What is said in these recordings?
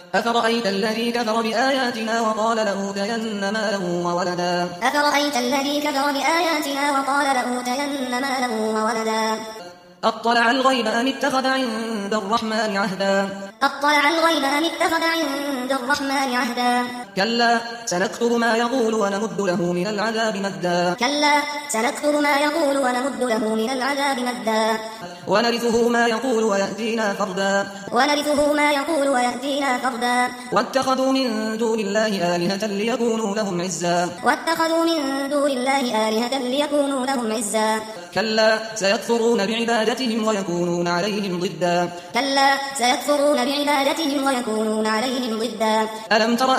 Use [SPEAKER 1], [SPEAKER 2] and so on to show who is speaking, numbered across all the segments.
[SPEAKER 1] أفرأيت الذي كفر بآياتنا وقال لأوتين مالا وولدا
[SPEAKER 2] أفرأيت الذي كفر بآياتنا وقال لأوتين مالا وولدا
[SPEAKER 1] أطلع الغيب أم اتخذ عند الرحمن عهدا
[SPEAKER 2] أطلع الغيب أم اتخذ عند الرحمن عهدا
[SPEAKER 1] كلا سنكتب ما يقول ونمد له من العذاب مدا
[SPEAKER 2] كلا سنكتب ما يقول ونمد له من العذاب مدا
[SPEAKER 1] ونرثه ما يقول ويأتينا فردا
[SPEAKER 2] ونرثه ما يقول ويأتينا فردا
[SPEAKER 1] واتخذوا من دون الله آلهة ليكونوا لهم عزا
[SPEAKER 2] واتخذوا من دون الله آلهة ليكونوا لهم عزا
[SPEAKER 1] كلا سيكفرون بعبادتهم ويكونون عليهم ضدا
[SPEAKER 2] كلا سيكفرون بعبادتهم ويكونون عليهم ضدا
[SPEAKER 1] ألم تر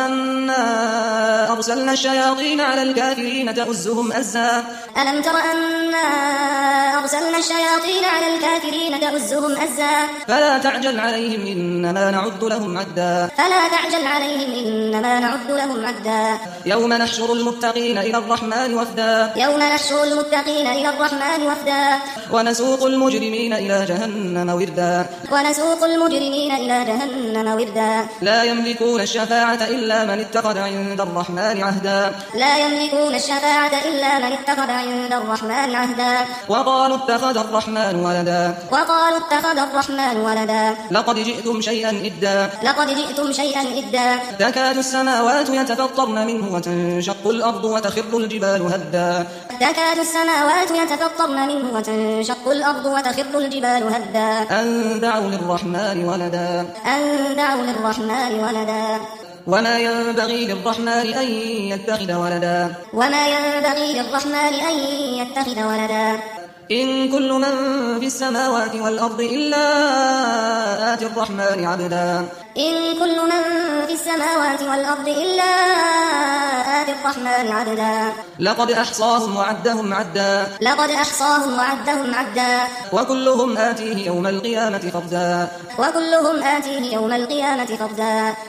[SPEAKER 1] أنا أرسلنا الشياطين على الكافرين تؤزهم أزا
[SPEAKER 2] ألم تر أنا أرسلنا الشياطين على الكافرين تؤزهم أزا
[SPEAKER 1] فلا تعجل عليهم إنما نعد لهم عدا
[SPEAKER 2] فلا تعجل عليهم إنما نعد لهم عدا
[SPEAKER 1] يوم نحشر المتقين إلى الرحمن وفدا
[SPEAKER 2] يوم نحشر المتقين إلى الرحمن وفدا
[SPEAKER 1] ونسوق المجرمين إلى جهنم وردا
[SPEAKER 2] ونسوق المجرمين إلى جهنم وردا
[SPEAKER 1] لا يملكون الشفاعة إلا من اتخذ عند الرحمن عهدا
[SPEAKER 2] لا يملكون الشفاعة إلا من اتخذ عند الرحمن عهدا
[SPEAKER 1] وقالوا اتخذ الرحمن ولدا
[SPEAKER 2] وقالوا اتخذ الرحمن ولدا
[SPEAKER 1] لقد جئتم شيئا إدا
[SPEAKER 2] لقد جئتم شيئا إدا
[SPEAKER 1] تكاد السماوات يتفطرن منه وتنشق الأرض وتخر الجبال هدا
[SPEAKER 2] تكاد السماوات يتفطرن منه وتنشق الأرض وتخر الجبال هدا
[SPEAKER 1] أن دعوا للرحمن ولدا
[SPEAKER 2] أن دعوا للرحمن ولدا
[SPEAKER 1] وما ينبغي للرحمن أن يتخذ ولدا
[SPEAKER 2] وما ينبغي للرحمن أن يتخذ ولدا
[SPEAKER 1] إن كل من في السماوات والأرض إلا آتي الرحمن عبدا
[SPEAKER 2] إن كل من في السماوات والأرض إلا آتي الرحمن عبدا
[SPEAKER 1] لقد أحصاهم وعدهم عدا
[SPEAKER 2] لقد أحصاهم وعدهم عدا
[SPEAKER 1] وكلهم آتيه يوم القيامة فردا
[SPEAKER 2] وكلهم آتيه يوم القيامة فردا